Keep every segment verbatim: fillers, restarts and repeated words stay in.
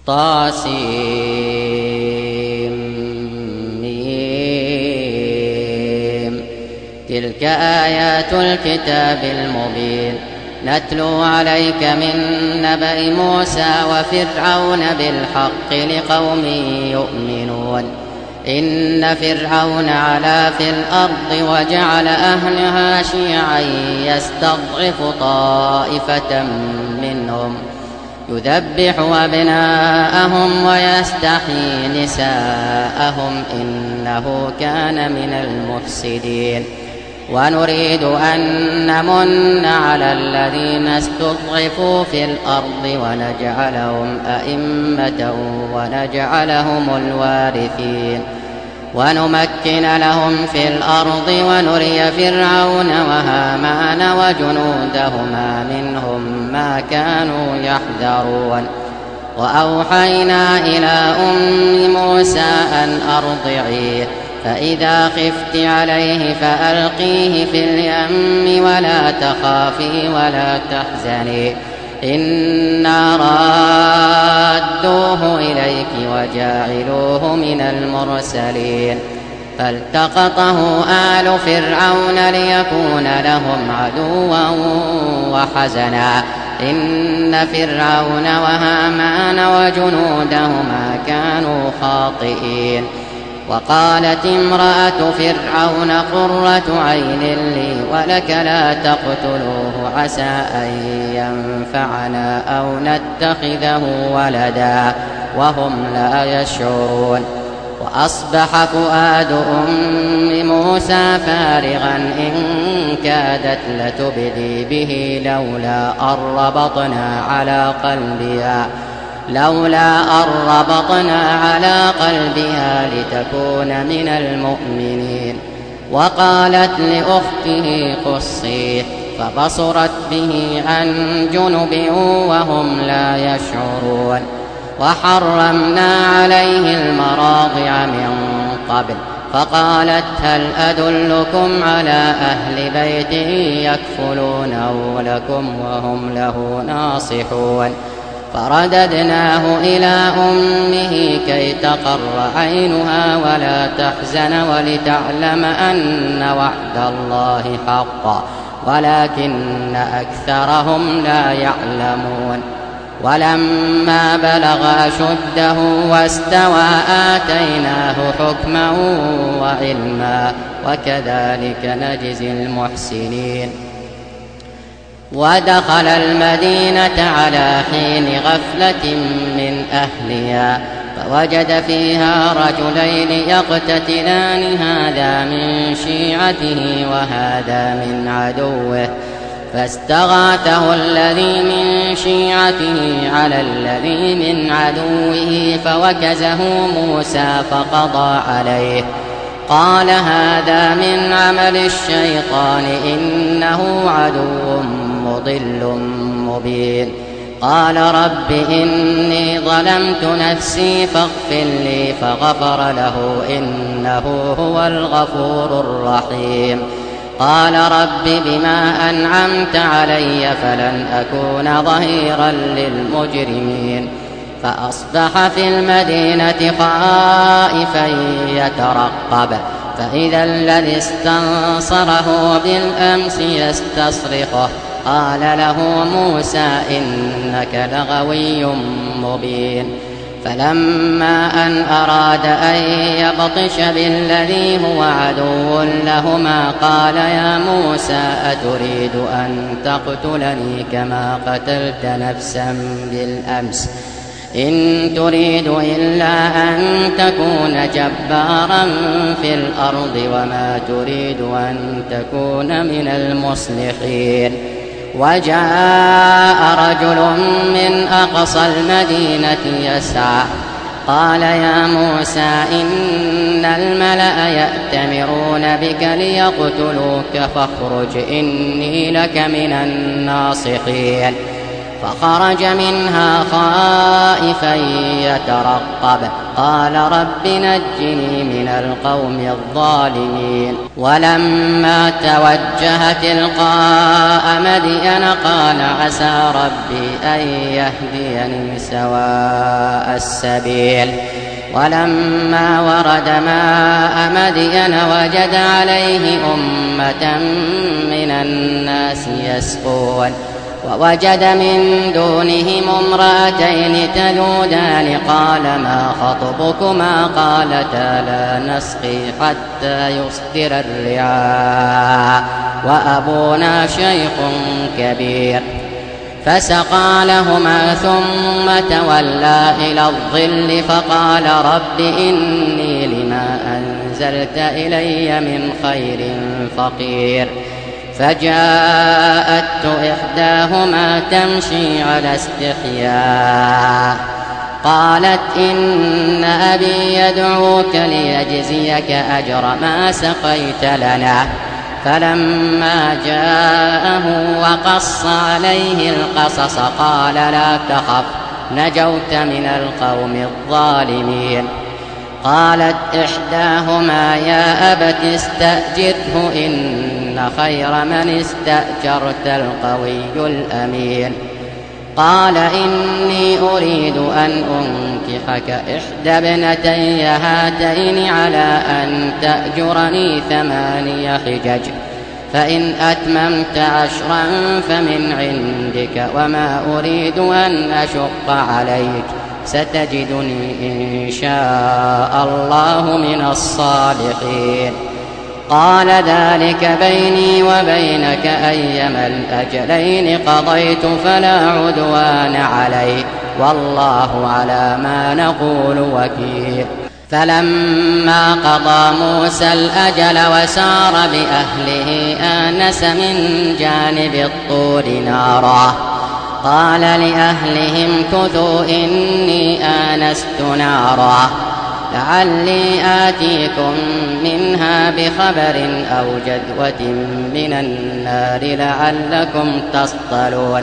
طاسيم. تلك آيات الكتاب المبين نتلو عليك من نبأ موسى وفرعون بالحق لقوم يؤمنون. إن فرعون علا في الأرض وجعل أهلها شيعا يستضعف طائفة منهم يذبح أبناءهم ويستحيي نساءهم إنه كان من المفسدين. ونريد أن نمن على الذين استضعفوا في الأرض ونجعلهم أئمة ونجعلهم الوارثين ونمكن لهم في الأرض ونري فرعون وهامان وجنودهما منهم ما كانوا يحذرون. وأوحينا إلى أم موسى أن أرضعيه فإذا خفت عليه فألقيه في اليم ولا تخافي ولا تحزني إنا رادوه إليك وجاعلوه من المرسلين. فالتقطه آل فرعون ليكون لهم عدوا وحزنا إن فرعون وهامان وجنودهما كانوا خاطئين. وقالت امرأة فرعون قرة عين لي ولك لا تقتلوه عسى أن ينفعنا أو نتخذه ولدا وهم لا يشعرون. وأصبح فؤاد أم موسى فارغا إن كادت لتبدي به لولا أن ربطنا على قلبها لولا أن ربطنا على قلبها لتكون من المؤمنين. وقالت لأخته قصيه فبصرت به عن جنب وهم لا يشعرون. وحرمنا عليه المراضع من قبل فقالت هل أدلكم على أهل بيت يكفلونه لكم وهم له ناصحون. فرددناه إلى أمه كي تقر عينها ولا تحزن ولتعلم أن وعد الله حق ولكن أكثرهم لا يعلمون. ولما بلغ أشده واستوى آتيناه حكما وعلما وكذلك نجزي المحسنين. ودخل المدينة على حين غفلة من أهلها فوجد فيها رجلين يقتتلان هذا من شيعته وهذا من عدوه فاستغاثه الذي من شيعته على الذي من عدوه فوكزه موسى فقضى عليه قال هذا من عمل الشيطان إنه عدو مضل مبين. قال رب إني ظلمت نفسي فاغفر لي فغفر له إنه هو الغفور الرحيم. قال رب بما أنعمت علي فلن أكون ظهيرا للمجرمين. فأصبح في المدينة خائفا يترقب فإذا الذي استنصره بالأمس يستصرخه قال له موسى إنك لغوي مبين. فلما أن أراد أن يبطش بالذي هو عدو لهما قال يا موسى أتريد أن تقتلني كما قتلت نفسا بالأمس إن تريد إلا أن تكون جبارا في الأرض وما تريد أن تكون من المصلحين. وجاء رجل من أقصى المدينة يسعى قال يا موسى إن الملأ يأتمرون بك ليقتلوك فاخرج إني لك من الناصحين. فخرج منها خائفا يترقب قال رب نجني من القوم الظالمين ولما توجه تلقاء مدين قال عسى ربي أن يهديني سواء السبيل ولما ورد ماء مدين وجد عليه أمة من الناس يسقون ووجد من دونهم امرأتين تذودان قال ما خطبكما قالتا لا نسقي حتى يصدر الرعاء وأبونا شيخ كبير فسقى لهما ثم تولى إلى الظل فقال رب إني لما أنزلت إلي من خير فقير فجاءت إحداهما تمشي على استحياء قالت إن أبي يدعوك ليجزيك أجر ما سقيت لنا فلما جاءه وقص عليه القصص قال لا تخف نجوت من القوم الظالمين قالت إحداهما يا أبت استأجره إن خير من استأجرت القوي الأمين قال إني أريد أن أنكحك إحدى ابنتي هاتين على أن تأجرني ثماني حجج فإن أتممت عشرا فمن عندك وما أريد أن أشق عليك ستجدني إن شاء الله من الصالحين قال ذلك بيني وبينك أيما الأجلين قضيت فلا عدوان علي والله على ما نقول وكيل فلما قضى موسى الأجل وسار بأهله آنس من جانب الطور نارا قال لأهلهم كثوا إني آنست نارا لعلي آتيكم منها بخبر أو جذوة من النار لعلكم تصطلون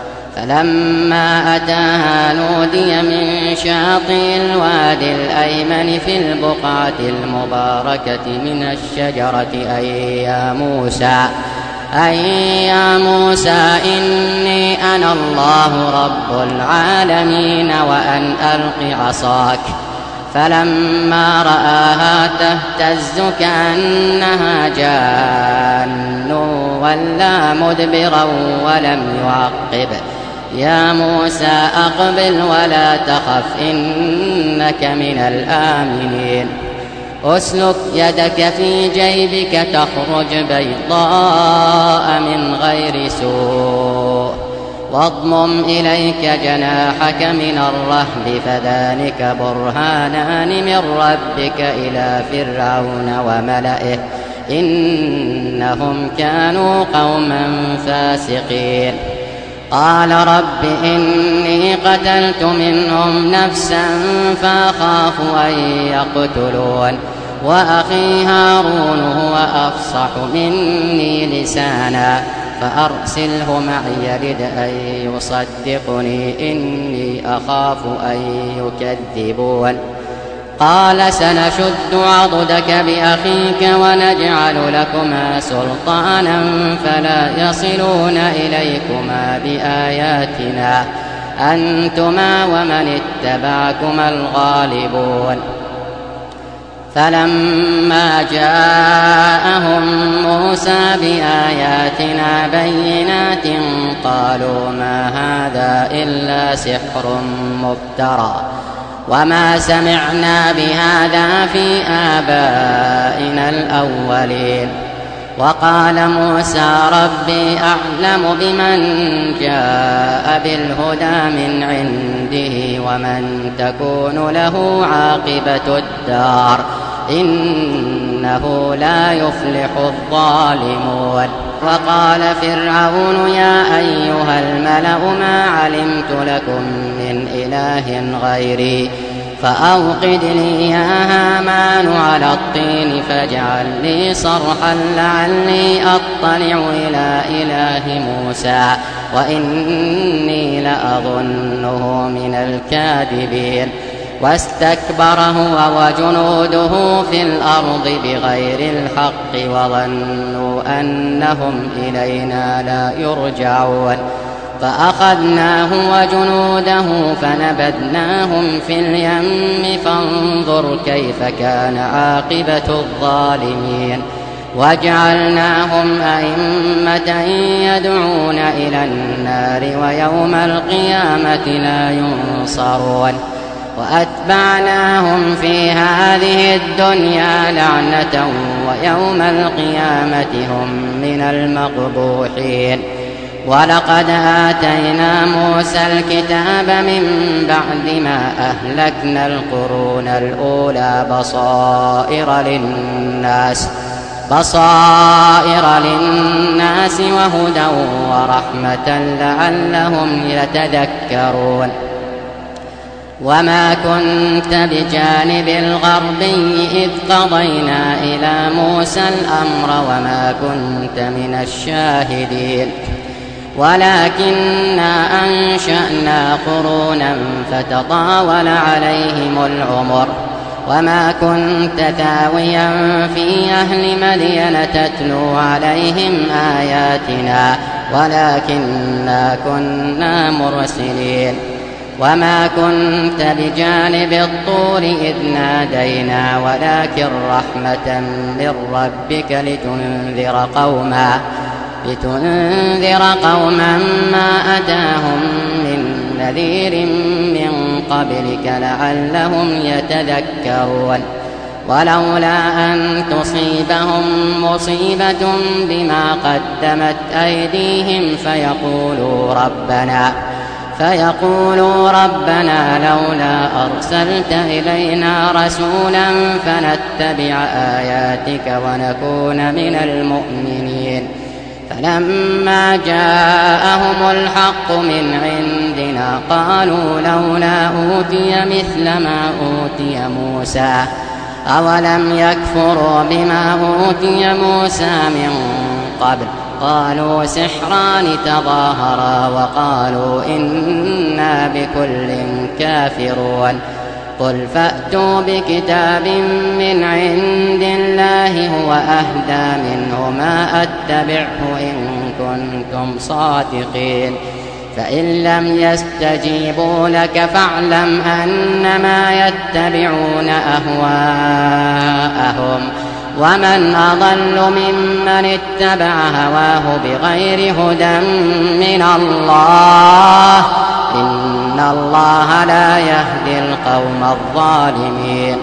فلما أتاها نودي من شاطئ الوادي الأيمن في البقعة المباركة من الشجرة أي يا موسى أي يا موسى إني أنا الله رب العالمين وأن ألق عصاك فلما رآها تهتز كأنها جان ولا مدبرا ولم يعقب يا موسى أقبل ولا تخف إنك من الآمنين أسلك يدك في جيبك تخرج بيضاء من غير سوء واضمم إليك جناحك من الرهب فذلك برهانان من ربك إلى فرعون وملئه إنهم كانوا قوما فاسقين قال رب إني قتلت منهم نفسا فأخاف أن يقتلون وأخي هارون هو أفصح مني لسانا فأرسله معي يرد أن يصدقني إني أخاف أن يكذبون قال سنشد عضدك بأخيك ونجعل لكما سلطانا فلا يصلون إليكما بآياتنا أنتما ومن اتبعكما الغالبون فلما جاءهم موسى بآياتنا بينات قالوا ما هذا إلا سحر مفترى وما سمعنا بهذا في آبائنا الأولين وقال موسى ربي أعلم بمن جاء بالهدى من عنده ومن تكون له عاقبة الدار إنه لا يفلح الظالمون وقال فرعون يا أيها الملأ ما علمت لكم من إله غيري فأوقد لي يا هامان على الطين فاجعل لي صرحا لعلي أطلع إلى إله موسى وإني لأظنه من الكاذبين واستكبر هو وجنوده في الأرض بغير الحق وظنوا أنهم إلينا لا يرجعون فأخذناه وجنوده فنبذناهم في اليم فانظر كيف كان عاقبة الظالمين وجعلناهم أئمة يدعون إلى النار ويوم القيامة لا ينصرون وأتبعناهم في هذه الدنيا لعنة ويوم القيامة هم من المقبوحين ولقد آتينا موسى الكتاب من بعد ما أهلكنا القرون الأولى بصائر للناس بصائر للناس وهدى ورحمة لعلهم يتذكرون وما كنت بجانب الغربي إذ قضينا إلى موسى الأمر وما كنت من الشاهدين ولكننا أنشأنا قرونا فتطاول عليهم العمر وما كنت ثاويا في أهل مدين تتلو عليهم آياتنا ولكننا كنا مرسلين وما كنت بجانب الطور إذ نادينا ولكن رحمة من ربك لتنذر قوما لتنذر قوما ما أتاهم من نذير من قبلك لعلهم يتذكرون ولولا أن تصيبهم مصيبة بما قدمت أيديهم فيقولوا ربنا فيقولوا ربنا لولا أرسلت إلينا رسولا فنتبع آياتك ونكون من المؤمنين فلما جاءهم الحق من عندنا قالوا لولا أوتي مثل ما أوتي موسى أولم يكفروا بما أوتي موسى من قبل قالوا سحران تظاهرا وقالوا إنا بكل كافرون قل فأتوا بكتاب من عند الله هو أهدى منه ما أتبعه إن كنتم صادقين فإن لم يستجيبوا لك فاعلم أنما يتبعون أهواءهم ومن أضل ممن اتبع هواه بغير هدى من الله إن الله لا يهدي القوم الظالمين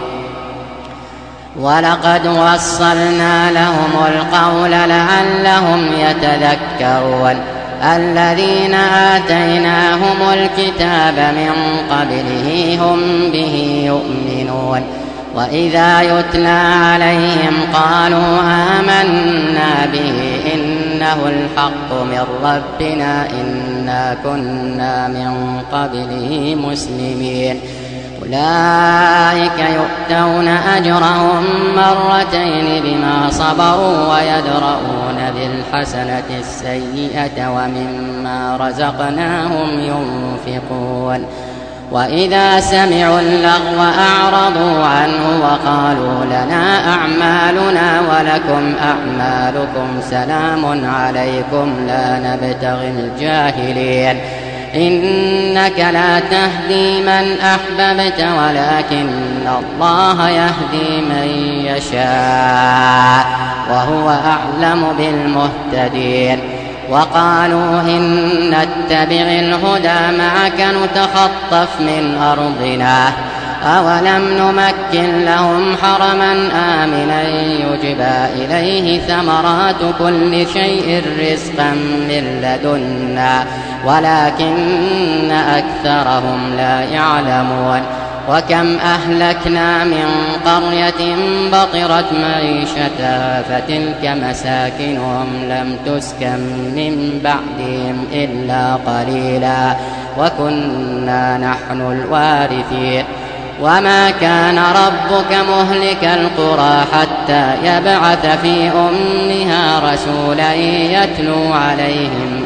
ولقد وصلنا لهم القول لعلهم يتذكرون الذين آتيناهم الكتاب من قبله هم به يؤمنون وإذا يتلى عليهم قالوا آمنا به إنه الحق من ربنا إنا كنا من قبله مسلمين أولئك يؤتون أجرهم مرتين بما صبروا ويدرؤون بالحسنة السيئة ومما رزقناهم ينفقون وإذا سمعوا اللغو أعرضوا عنه وقالوا لنا أعمالنا ولكم أعمالكم سلام عليكم لا نبتغي الجاهلين إنك لا تهدي من أحببت ولكن الله يهدي من يشاء وهو أعلم بالمهتدين وقالوا إن نتبع الهدى معك نتخطف من أرضنا أولم نمكن لهم حرما آمنا يجبى إليه ثمرات كل شيء رزقا من لدنا ولكن أكثرهم لا يعلمون وكم أهلكنا من قرية بطرت معيشتها فتلك مساكنهم لم تسكن من بعدهم إلا قليلا وكنا نحن الوارثين وما كان ربك مهلك القرى حتى يبعث في أمها رسولا يتلو عليهم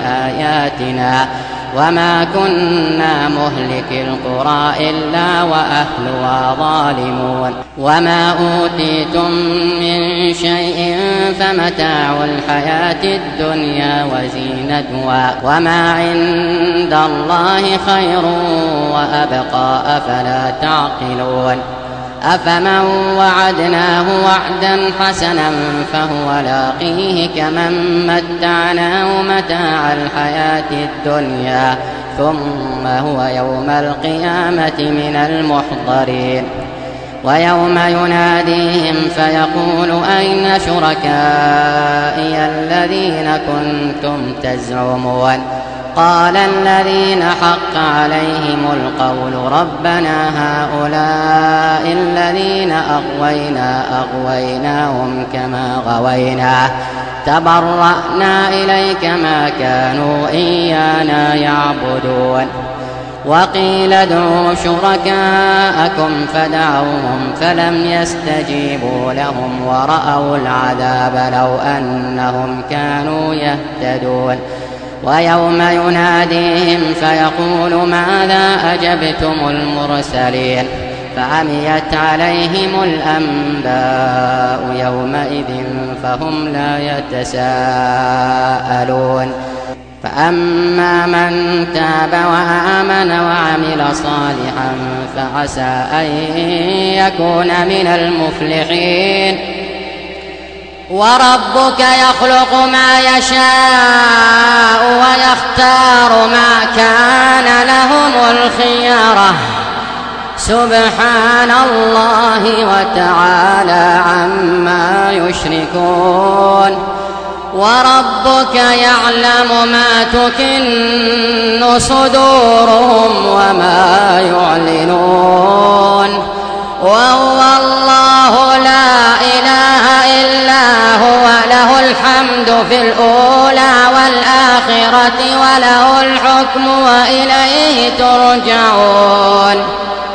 آياتنا وما كنا مهلك القرى إلا وأهلها ظالمون وما أوتيتم من شيء فمتاع الحياة الدنيا وزينتها وما عند الله خير وأبقى أفلا تعقلون أفمن وعدناه وعدا حسنا فهو لاقيه كمن متعناه متاع الحياة الدنيا ثم هو يوم القيامة من المحضرين ويوم يناديهم فيقول أين شركائي الذين كنتم تزعمون قال الذين حق عليهم القول ربنا هؤلاء الذين أغوينا أغويناهم كما غوينا تبرأنا إليك ما كانوا إيانا يعبدون وقيل ادعوا شركاءكم فدعوهم فلم يستجيبوا لهم ورأوا العذاب لو أنهم كانوا يهتدون ويوم يناديهم فيقول ماذا أجبتم المرسلين فعميت عليهم الأنباء يومئذ فهم لا يتساءلون فأما من تاب وآمن وعمل صالحا فعسى أن يكون من المفلحين وربك يخلق ما يشاء ويختار ما كان لهم الخيرة سبحان الله وتعالى عما يشركون وربك يعلم ما تكن صدورهم وما يعلنون وهو الله لا إله إلا هو له الحمد في الأولى والآخرة وله الحكم وإليه ترجعون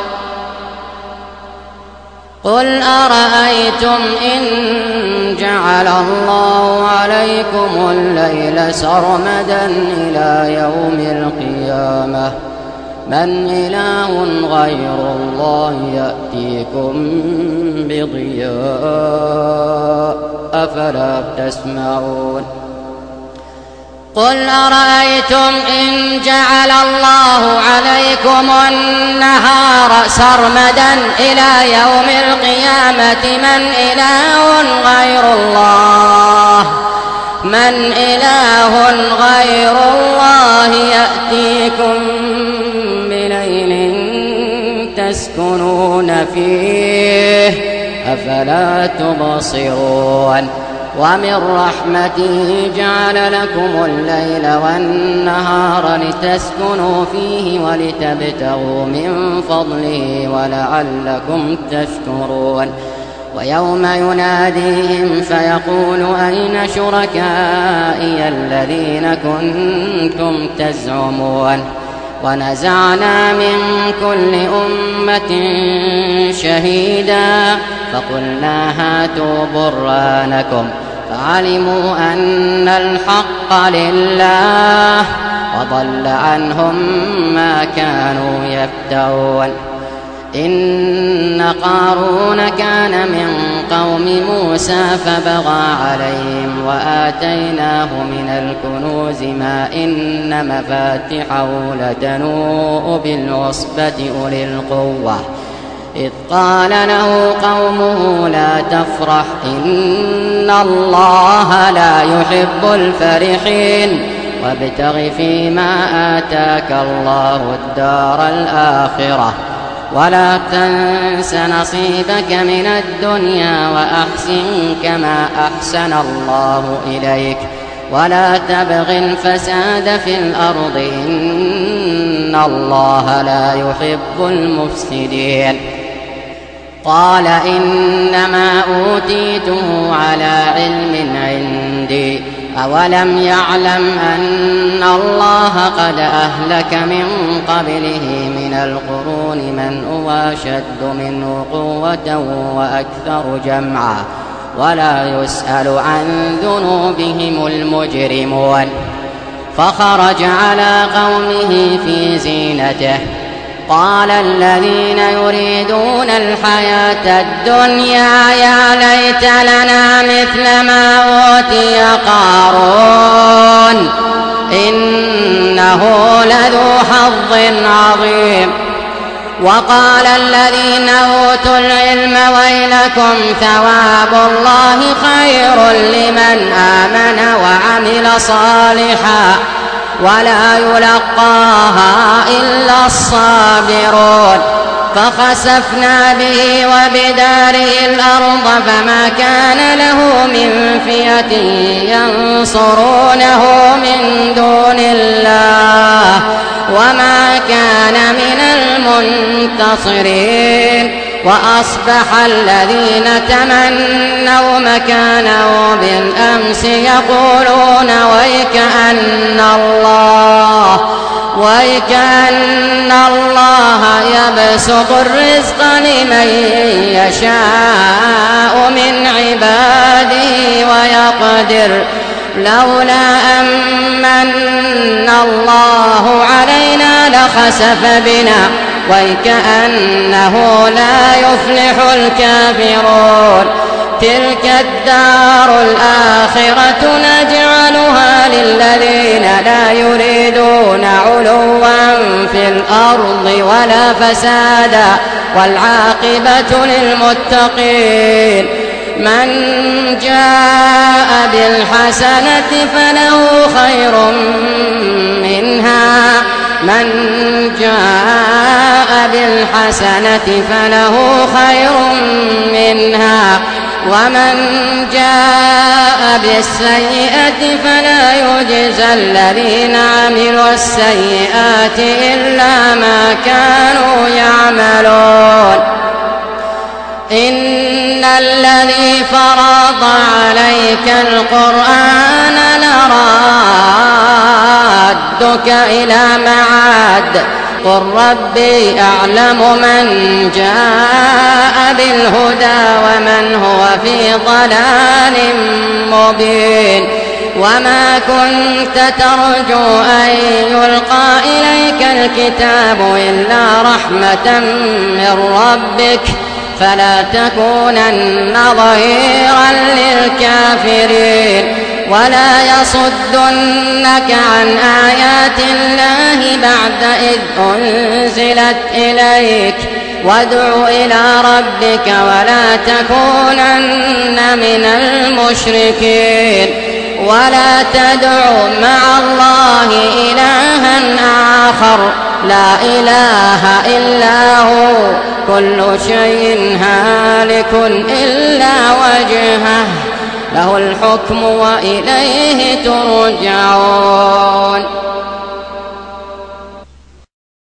قل أرأيتم إن جعل الله عليكم الليل سرمدا إلى يوم القيامة من إله غير الله يأتيكم بضياء أفلا تسمعون قل أرأيتم إن جعل الله عليكم النهار سرمدا إلى يوم القيامة من إله غير الله من إله غير الله يأتيكم بليل تسكنون فيه أفلا تبصرون ومن رحمته جعل لكم الليل والنهار لتسكنوا فيه ولتبتغوا من فضله ولعلكم تشكرون ويوم يناديهم فيقول أين شركائي الذين كنتم تزعمون ونزعنا من كل أمة شهيدا فقلنا هاتوا برهانكم فعلموا أن الحق لله وضل عنهم ما كانوا يفترون إن قارون كان من قوم موسى فبغى عليهم وآتيناه من الكنوز ما إن مفاتحه لتنوء بالعصبة أولي القوة إذ قال له قومه لا تفرح إن الله لا يحب الفرحين وابتغ فيما آتاك الله الدار الآخرة ولا تنس نصيبك من الدنيا وأحسن كما أحسن الله إليك ولا تبغ الفساد في الأرض إن الله لا يحب المفسدين قال إنما أوتيته على علم عندي أولم يعلم أن الله قد أهلك من قبله من القرون من هو أشد منه قوة وأكثر جمعا ولا يسأل عن ذنوبهم المجرمون فخرج على قومه في زينته قال الذين يريدون الحياة الدنيا يا ليت لنا مثل ما أوتي قارون إنه لذو حظ عظيم. وقال الذين أوتوا العلم ويلكم ثواب الله خير لمن آمن وعمل صالحا ولا يلقاها إلا الصابرون. فخسفنا به وبداره الأرض فما كان له من فئة ينصرونه من دون الله وما كان من المنتصرين. وأصبح الذين تمنوا مكانه بالأمس يقولون ويكأن الله ويكأن الله يبسط الرزق لمن يشاء من عباده ويقدر لولا أمن الله علينا لخسف بنا ويكأنه لا يفلح الكافرون. تلك الدار الآخرة نجعلها للذين لا يريدون علوا في الأرض ولا فسادا والعاقبة للمتقين. من جاء بالحسنة فله خير منها من جاء بالحسنة فله خير منها ومن جاء بالسيئة فلا يجزى الذين عملوا السيئات إلا ما كانوا يعملون. إن الذي فرض عليك القرآن لرادك إلى معاد قل ربي أعلم من جاء بالهدى ومن هو في ضلال مبين. وما كنت ترجو أن يلقى إليك الكتاب إلا رحمة من ربك فلا تكونن ظهيرا للكافرين. ولا يصدنك عن آيات الله بعد إذ أنزلت إليك وادع إلى ربك ولا تكونن من المشركين. ولا تدع مع الله إلها آخر لا إله إلا هو كل شيء هالك إلا وجهه له الحكم وإليه ترجعون.